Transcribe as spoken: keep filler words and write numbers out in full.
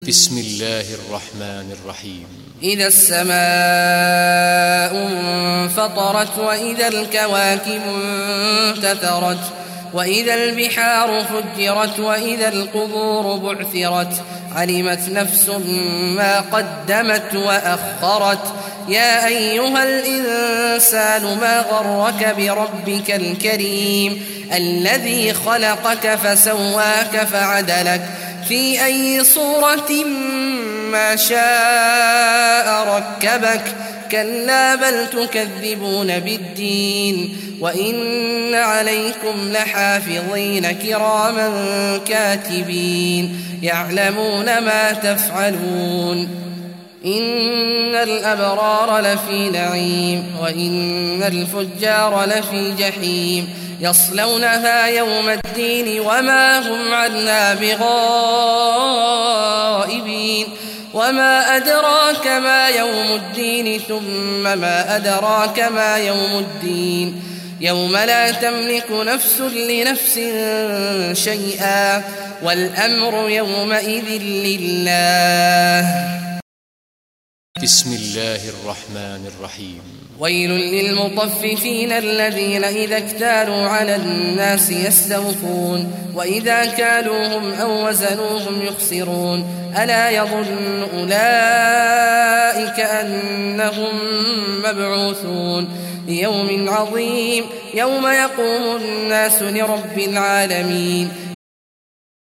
بسم الله الرحمن الرحيم. إذا السماء انفطرت وإذا الكواكب انتثرت وإذا البحار فجرت وإذا القبور بعثرت علمت نفس ما قدمت وأخرت. يا أيها الإنسان ما غرك بربك الكريم الذي خلقك فسواك فعدلك في أي صورة ما شاء ركبك. كلا بل تكذبون بالدين وإن عليكم لحافظين كراما كاتبين يعلمون ما تفعلون. إن الأبرار لفي نعيم وإن الفجار لفي جحيم يصلونها يوم الدين وما هم عنها بغائبين. وما أدراك ما يوم الدين ثم ما أدراك ما يوم الدين يوم لا تملك نفس لنفس شيئا والأمر يومئذ لله. بسم الله الرحمن الرحيم. ويل للمطففين الذين إذا اكتالوا على الناس يستوفون وإذا كالوهم أو وزنوهم يخسرون. ألا يظن أولئك أنهم مبعوثون ليوم عظيم يوم يقوم الناس لرب العالمين.